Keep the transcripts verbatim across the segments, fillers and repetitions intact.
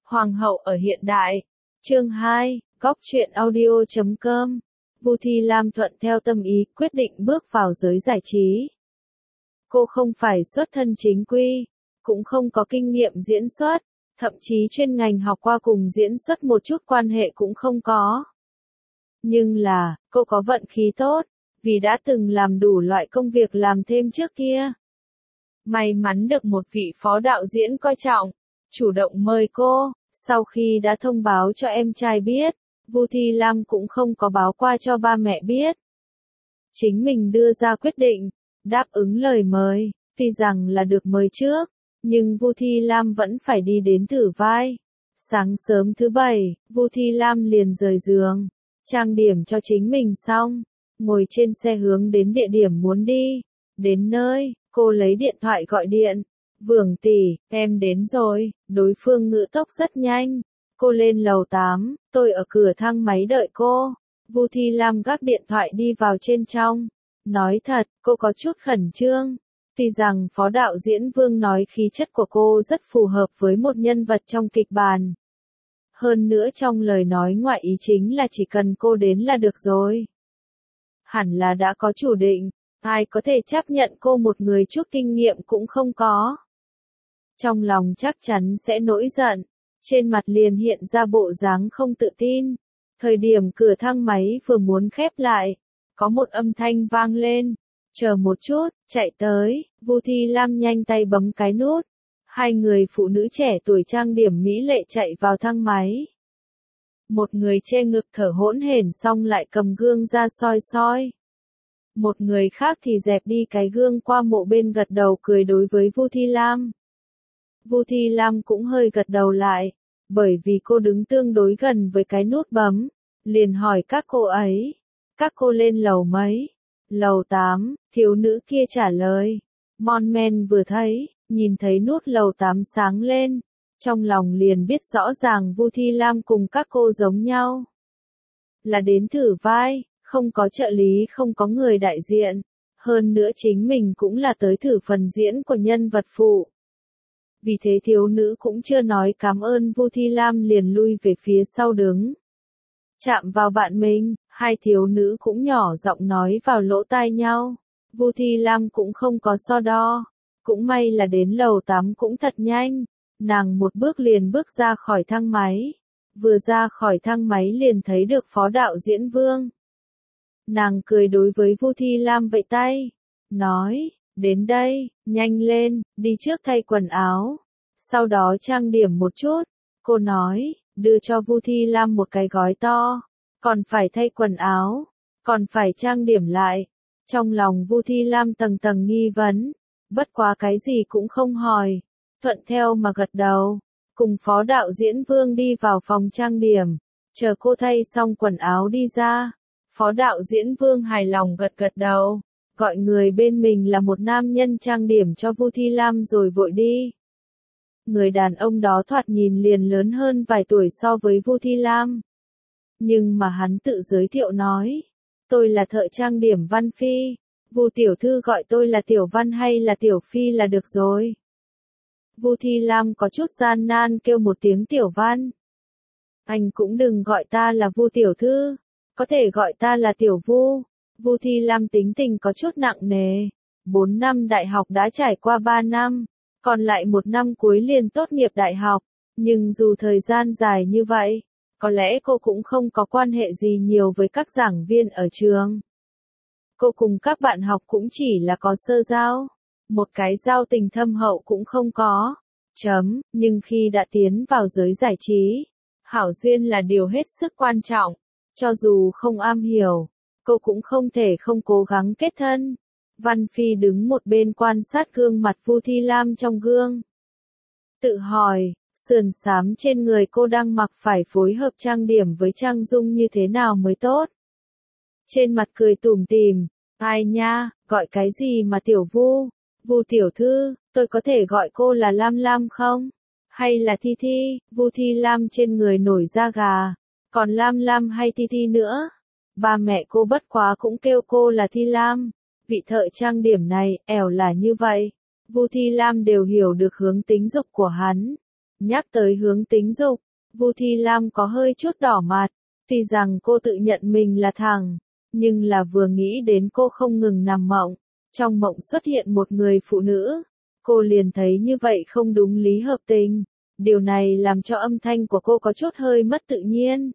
Hoàng hậu ở hiện đại. Chương hai, góc truyện audio chấm com. Vu Thi Lam thuận theo tâm ý, quyết định bước vào giới giải trí. Cô không phải xuất thân chính quy, cũng không có kinh nghiệm diễn xuất, thậm chí chuyên ngành học qua cùng diễn xuất một chút quan hệ cũng không có. Nhưng là, cô có vận khí tốt, vì đã từng làm đủ loại công việc làm thêm trước kia. May mắn được một vị phó đạo diễn coi trọng, chủ động mời cô. Sau khi đã thông báo cho em trai biết, Vu Thi Lam cũng không có báo qua cho ba mẹ biết. Chính mình đưa ra quyết định, đáp ứng lời mời, tuy rằng là được mời trước, nhưng Vu Thi Lam vẫn phải đi đến thử vai. Sáng sớm thứ bảy, Vu Thi Lam liền rời giường, trang điểm cho chính mình xong, ngồi trên xe hướng đến địa điểm muốn đi. Đến nơi, cô lấy điện thoại gọi điện. Vượng tỷ, em đến rồi. Đối phương ngữ tốc rất nhanh. Cô lên lầu tám, tôi ở cửa thang máy đợi cô. Vu Thi Lam gác điện thoại đi vào trên trong. Nói thật, cô có chút khẩn trương. Tuy rằng phó đạo diễn Vương nói khí chất của cô rất phù hợp với một nhân vật trong kịch bản. Hơn nữa trong lời nói ngoại ý chính là chỉ cần cô đến là được rồi. Hẳn là đã có chủ định, ai có thể chấp nhận cô một người chút kinh nghiệm cũng không có. Trong lòng chắc chắn sẽ nổi giận, trên mặt liền hiện ra bộ dáng không tự tin. Thời điểm cửa thang máy vừa muốn khép lại, có một âm thanh vang lên, chờ một chút, chạy tới. Vu Thi Lam nhanh tay bấm cái nút. Hai người phụ nữ trẻ tuổi trang điểm mỹ lệ chạy vào thang máy. Một người che ngực thở hỗn hển xong lại cầm gương ra soi soi. Một người khác thì dẹp đi cái gương qua mộ bên gật đầu cười đối với Vu Thi Lam. Vu Thi Lam cũng hơi gật đầu lại, bởi vì cô đứng tương đối gần với cái nút bấm, liền hỏi các cô ấy, các cô lên lầu mấy? Lầu tám, thiếu nữ kia trả lời. Mon Men vừa thấy, nhìn thấy nút lầu tám sáng lên, trong lòng liền biết rõ ràng Vu Thi Lam cùng các cô giống nhau. Là đến thử vai, không có trợ lý không có người đại diện, hơn nữa chính mình cũng là tới thử phần diễn của nhân vật phụ. Vì thế thiếu nữ cũng chưa nói cảm ơn Vu Thi Lam liền lui về phía sau đứng. Chạm vào bạn mình, hai thiếu nữ cũng nhỏ giọng nói vào lỗ tai nhau. Vu Thi Lam cũng không có so đo. Cũng may là đến lầu tám cũng thật nhanh. Nàng một bước liền bước ra khỏi thang máy. Vừa ra khỏi thang máy liền thấy được phó đạo diễn Vương. Nàng cười đối với Vu Thi Lam vẫy tay. Nói, đến đây, nhanh lên, đi trước thay quần áo. Sau đó trang điểm một chút. Cô nói, đưa cho Vu Thi Lam một cái gói to. Còn phải thay quần áo. Còn phải trang điểm lại. Trong lòng Vu Thi Lam tầng tầng nghi vấn. Bất quá cái gì cũng không hỏi. Thuận theo mà gật đầu. Cùng phó đạo diễn Vương đi vào phòng trang điểm. Chờ cô thay xong quần áo đi ra. Phó đạo diễn Vương hài lòng gật gật đầu. Gọi người bên mình là một nam nhân trang điểm cho Vu Thi Lam rồi vội đi. Người đàn ông đó thoạt nhìn liền lớn hơn vài tuổi so với Vu Thi Lam. Nhưng mà hắn tự giới thiệu nói. Tôi là thợ trang điểm Văn Phi. Vu tiểu thư gọi tôi là Tiểu Văn hay là Tiểu Phi là được rồi. Vu Thi Lam có chút gian nan kêu một tiếng Tiểu Văn. Anh cũng đừng gọi ta là Vu tiểu thư. Có thể gọi ta là Tiểu Vu. Vu Thi Lam tính tình có chút nặng nề. Bốn năm đại học đã trải qua ba năm. Còn lại một năm cuối liền tốt nghiệp đại học. Nhưng dù thời gian dài như vậy, có lẽ cô cũng không có quan hệ gì nhiều với các giảng viên ở trường. Cô cùng các bạn học cũng chỉ là có sơ giao. Một cái giao tình thâm hậu cũng không có. Chấm, nhưng khi đã tiến vào giới giải trí, hảo duyên là điều hết sức quan trọng. Cho dù không am hiểu, cô cũng không thể không cố gắng kết thân. Văn Phi đứng một bên quan sát gương mặt Vu Thi Lam trong gương. Tự hỏi, sườn xám trên người cô đang mặc phải phối hợp trang điểm với trang dung như thế nào mới tốt. Trên mặt cười tủm tỉm, ai nha, gọi cái gì mà Tiểu Vu, Vu tiểu thư, tôi có thể gọi cô là Lam Lam không? Hay là Thi Thi? Vu Thi Lam trên người nổi da gà, còn Lam Lam hay Thi Thi nữa? Ba mẹ cô bất quá cũng kêu cô là Thi Lam. Vị thợ trang điểm này, ẻo là như vậy. Vu Thi Lam đều hiểu được hướng tính dục của hắn. Nhắc tới hướng tính dục, Vu Thi Lam có hơi chút đỏ mặt, tuy rằng cô tự nhận mình là thằng, nhưng là vừa nghĩ đến cô không ngừng nằm mộng, trong mộng xuất hiện một người phụ nữ, cô liền thấy như vậy không đúng lý hợp tình, điều này làm cho âm thanh của cô có chút hơi mất tự nhiên.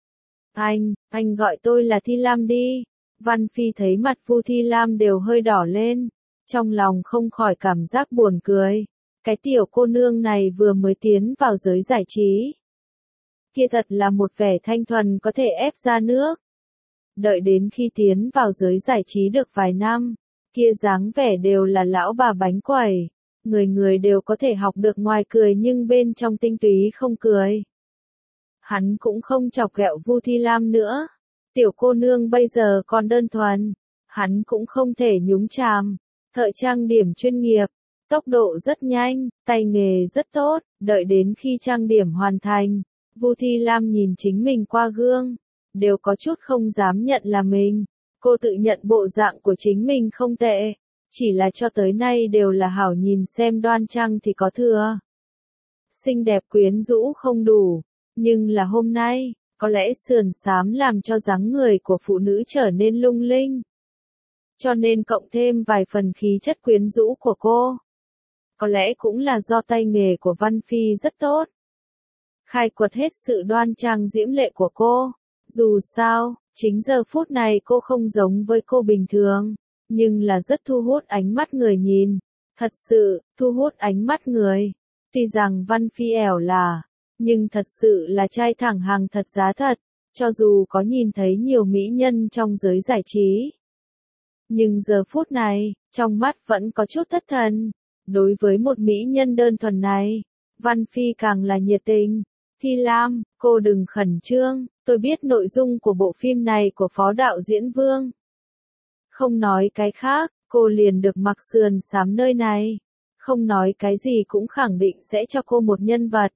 Anh, anh gọi tôi là Thi Lam đi. Văn Phi thấy mặt Vu Thi Lam đều hơi đỏ lên, trong lòng không khỏi cảm giác buồn cười. Cái tiểu cô nương này vừa mới tiến vào giới giải trí. Kia thật là một vẻ thanh thuần có thể ép ra nước. Đợi đến khi tiến vào giới giải trí được vài năm, kia dáng vẻ đều là lão bà bánh quẩy. Người người đều có thể học được ngoài cười nhưng bên trong tinh túy không cười. Hắn cũng không chọc ghẹo Vu Thi Lam nữa. Tiểu cô nương bây giờ còn đơn thuần. Hắn cũng không thể nhúng chàm. Thợ trang điểm chuyên nghiệp. Tốc độ rất nhanh, tay nghề rất tốt. Đợi đến khi trang điểm hoàn thành, Vu Thi Lam nhìn chính mình qua gương. Đều có chút không dám nhận là mình. Cô tự nhận bộ dạng của chính mình không tệ. Chỉ là cho tới nay đều là hảo nhìn xem đoan trang thì có thừa. Xinh đẹp quyến rũ không đủ. Nhưng là hôm nay, có lẽ sườn xám làm cho dáng người của phụ nữ trở nên lung linh. Cho nên cộng thêm vài phần khí chất quyến rũ của cô. Có lẽ cũng là do tay nghề của Văn Phi rất tốt. Khai quật hết sự đoan trang diễm lệ của cô. Dù sao, chính giờ phút này cô không giống với cô bình thường, nhưng là rất thu hút ánh mắt người nhìn. Thật sự, thu hút ánh mắt người. Tuy rằng Văn Phi ẻo là, nhưng thật sự là trai thẳng hàng thật giá thật, cho dù có nhìn thấy nhiều mỹ nhân trong giới giải trí. Nhưng giờ phút này, trong mắt vẫn có chút thất thần. Đối với một mỹ nhân đơn thuần này, Văn Phi càng là nhiệt tình. Thi Lam, cô đừng khẩn trương, tôi biết nội dung của bộ phim này của phó đạo diễn Vương. Không nói cái khác, cô liền được mặc sườn xám nơi này. Không nói cái gì cũng khẳng định sẽ cho cô một nhân vật.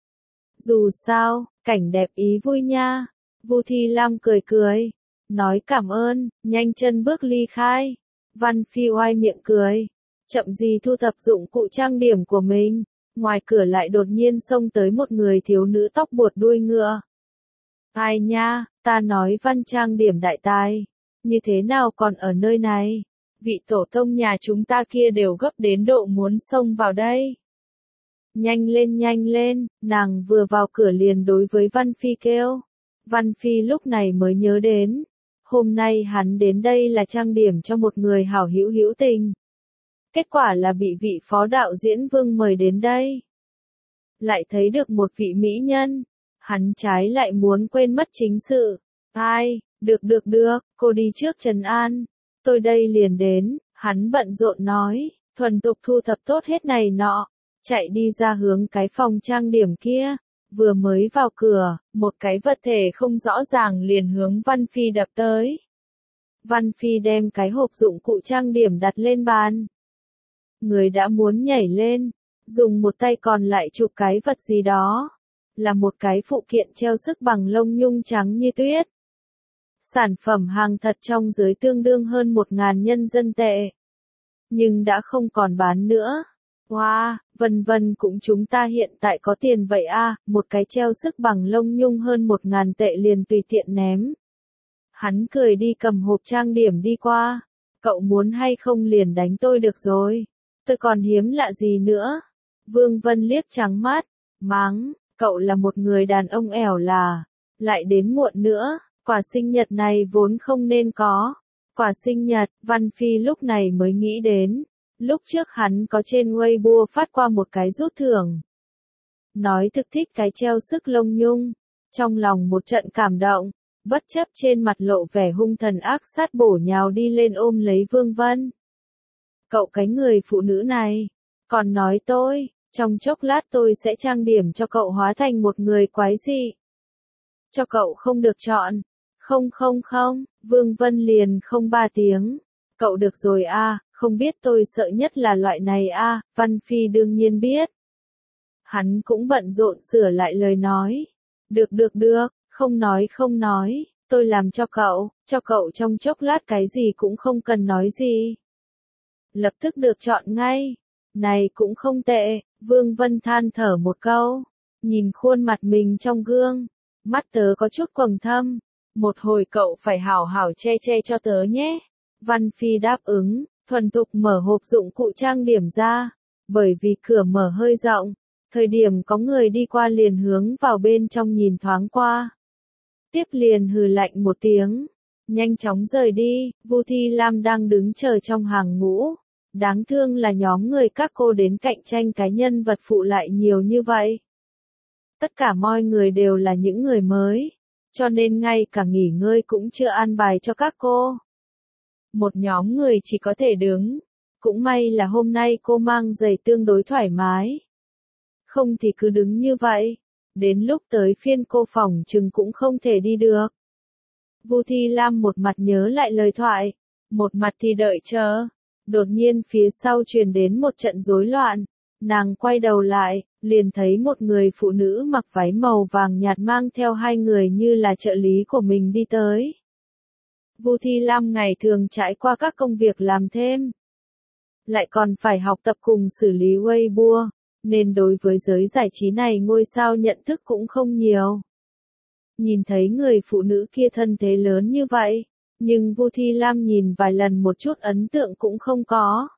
Dù sao, cảnh đẹp ý vui nha. Vu Thi Lam cười cười, nói cảm ơn, nhanh chân bước ly khai. Văn Phi oai miệng cười, chậm gì thu thập dụng cụ trang điểm của mình. Ngoài cửa lại đột nhiên xông tới một người thiếu nữ tóc buột đuôi ngựa. Ai nha, ta nói Văn trang điểm đại tài, như thế nào còn ở nơi này? Vị tổ tông nhà chúng ta kia đều gấp đến độ muốn xông vào đây. Nhanh lên nhanh lên, nàng vừa vào cửa liền đối với Văn Phi kêu. Văn Phi lúc này mới nhớ đến, hôm nay hắn đến đây là trang điểm cho một người hảo hữu hữu tình. Kết quả là bị vị phó đạo diễn Vương mời đến đây. Lại thấy được một vị mỹ nhân, hắn trái lại muốn quên mất chính sự. Ai, được được được, cô đi trước trấn an, tôi đây liền đến, hắn bận rộn nói, thuần tục thu thập tốt hết này nọ. Chạy đi ra hướng cái phòng trang điểm kia, vừa mới vào cửa, một cái vật thể không rõ ràng liền hướng Văn Phi đập tới. Văn Phi đem cái hộp dụng cụ trang điểm đặt lên bàn. Người đã muốn nhảy lên, dùng một tay còn lại chụp cái vật gì đó. Là một cái phụ kiện treo sức bằng lông nhung trắng như tuyết. Sản phẩm hàng thật trong giới tương đương hơn một ngàn nhân dân tệ. Nhưng đã không còn bán nữa. Wow, vân vân cũng chúng ta hiện tại có tiền vậy à, một cái treo sức bằng lông nhung hơn một ngàn tệ liền tùy tiện ném. Hắn cười đi cầm hộp trang điểm đi qua, cậu muốn hay không liền đánh tôi được rồi, tôi còn hiếm lạ gì nữa. Vương Vân liếc trắng mắt, mắng, cậu là một người đàn ông ẻo là, lại đến muộn nữa, quà sinh nhật này vốn không nên có. Quà sinh nhật, Văn Phi lúc này mới nghĩ đến. Lúc trước hắn có trên Weibo phát qua một cái rút thưởng. Nói thực thích cái treo sức lông nhung. Trong lòng một trận cảm động, bất chấp trên mặt lộ vẻ hung thần ác sát bổ nhào đi lên ôm lấy Vương Vân. Cậu cái người phụ nữ này, còn nói tôi, trong chốc lát tôi sẽ trang điểm cho cậu hóa thành một người quái dị. Cho cậu không được chọn. Không không không, Vương Vân liền không ba tiếng. Cậu được rồi a, không biết tôi sợ nhất là loại này a, Văn Phi đương nhiên biết. Hắn cũng bận rộn sửa lại lời nói. Được được được, không nói không nói, tôi làm cho cậu, cho cậu trong chốc lát cái gì cũng không cần nói gì. Lập tức được chọn ngay. Này cũng không tệ, Vương Vân than thở một câu, nhìn khuôn mặt mình trong gương, mắt tớ có chút quầng thâm, một hồi cậu phải hảo hảo che che cho tớ nhé. Văn Phi đáp ứng, thuần thục mở hộp dụng cụ trang điểm ra, bởi vì cửa mở hơi rộng, thời điểm có người đi qua liền hướng vào bên trong nhìn thoáng qua. Tiếp liền hừ lạnh một tiếng, nhanh chóng rời đi. Vu Thi Lam đang đứng chờ trong hàng ngũ. Đáng thương là nhóm người các cô đến cạnh tranh cái nhân vật phụ lại nhiều như vậy. Tất cả mọi người đều là những người mới, cho nên ngay cả nghỉ ngơi cũng chưa an bài cho các cô. Một nhóm người chỉ có thể đứng, cũng may là hôm nay cô mang giày tương đối thoải mái. Không thì cứ đứng như vậy, đến lúc tới phiên cô phỏng chừng cũng không thể đi được. Vu Thi Lam một mặt nhớ lại lời thoại, một mặt thì đợi chờ. Đột nhiên phía sau truyền đến một trận rối loạn, nàng quay đầu lại, liền thấy một người phụ nữ mặc váy màu vàng nhạt mang theo hai người như là trợ lý của mình đi tới. Vu Thi Lam ngày thường trải qua các công việc làm thêm, lại còn phải học tập cùng xử lý Weibo, nên đối với giới giải trí này ngôi sao nhận thức cũng không nhiều. Nhìn thấy người phụ nữ kia thân thế lớn như vậy, nhưng Vu Thi Lam nhìn vài lần một chút ấn tượng cũng không có.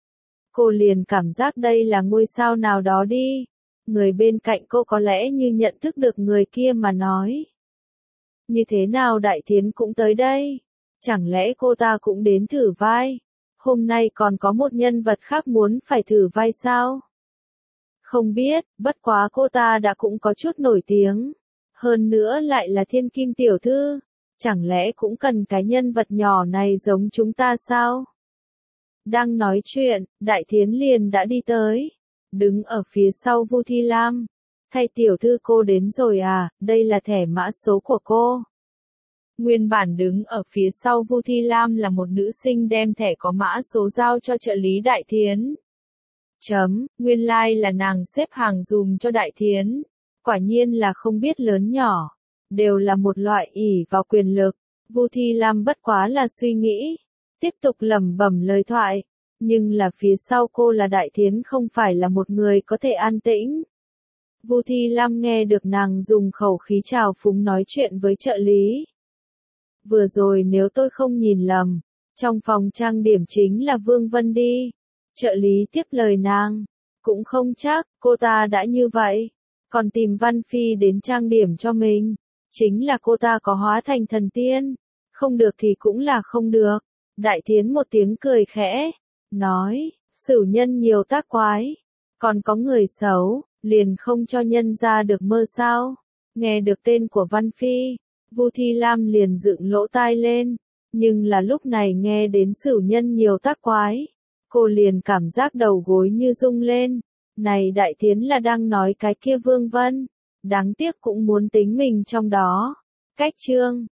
Cô liền cảm giác đây là ngôi sao nào đó đi. Người bên cạnh cô có lẽ như nhận thức được người kia mà nói. Như thế nào Đại Thiến cũng tới đây? Chẳng lẽ cô ta cũng đến thử vai? Hôm nay còn có một nhân vật khác muốn phải thử vai sao? Không biết, bất quá cô ta đã cũng có chút nổi tiếng. Hơn nữa lại là thiên kim tiểu thư. Chẳng lẽ cũng cần cái nhân vật nhỏ này giống chúng ta sao? Đang nói chuyện, Đại Thiến liền đã đi tới. Đứng ở phía sau Vu Thi Lam. Thay tiểu thư cô đến rồi à, đây là thẻ mã số của cô. Nguyên bản đứng ở phía sau Vu Thi Lam là một nữ sinh đem thẻ có mã số giao cho trợ lý Đại Thiến. Chấm, nguyên lai like là nàng xếp hàng dùm cho Đại Thiến. Quả nhiên là không biết lớn nhỏ. Đều là một loại ỷ vào quyền lực. Vu Thi Lam bất quá là suy nghĩ. Tiếp tục lẩm bẩm lời thoại. Nhưng là phía sau cô là Đại Thiến không phải là một người có thể an tĩnh. Vu Thi Lam nghe được nàng dùng khẩu khí trào phúng nói chuyện với trợ lý. Vừa rồi nếu tôi không nhìn lầm, trong phòng trang điểm chính là Vương Vân đi. Trợ lý tiếp lời nàng. Cũng không chắc, cô ta đã như vậy. Còn tìm Văn Phi đến trang điểm cho mình. Chính là cô ta có hóa thành thần tiên. Không được thì cũng là không được. Đại Thiến một tiếng cười khẽ. Nói, sửu nhân nhiều tác quái. Còn có người xấu, liền không cho nhân ra được mơ sao. Nghe được tên của Văn Phi, Vu Thi Lam liền dựng lỗ tai lên. Nhưng là lúc này nghe đến sửu nhân nhiều tác quái. Cô liền cảm giác đầu gối như rung lên. Này Đại Thiến là đang nói cái kia Vương Vân. Đáng tiếc cũng muốn tính mình trong đó. Cách chương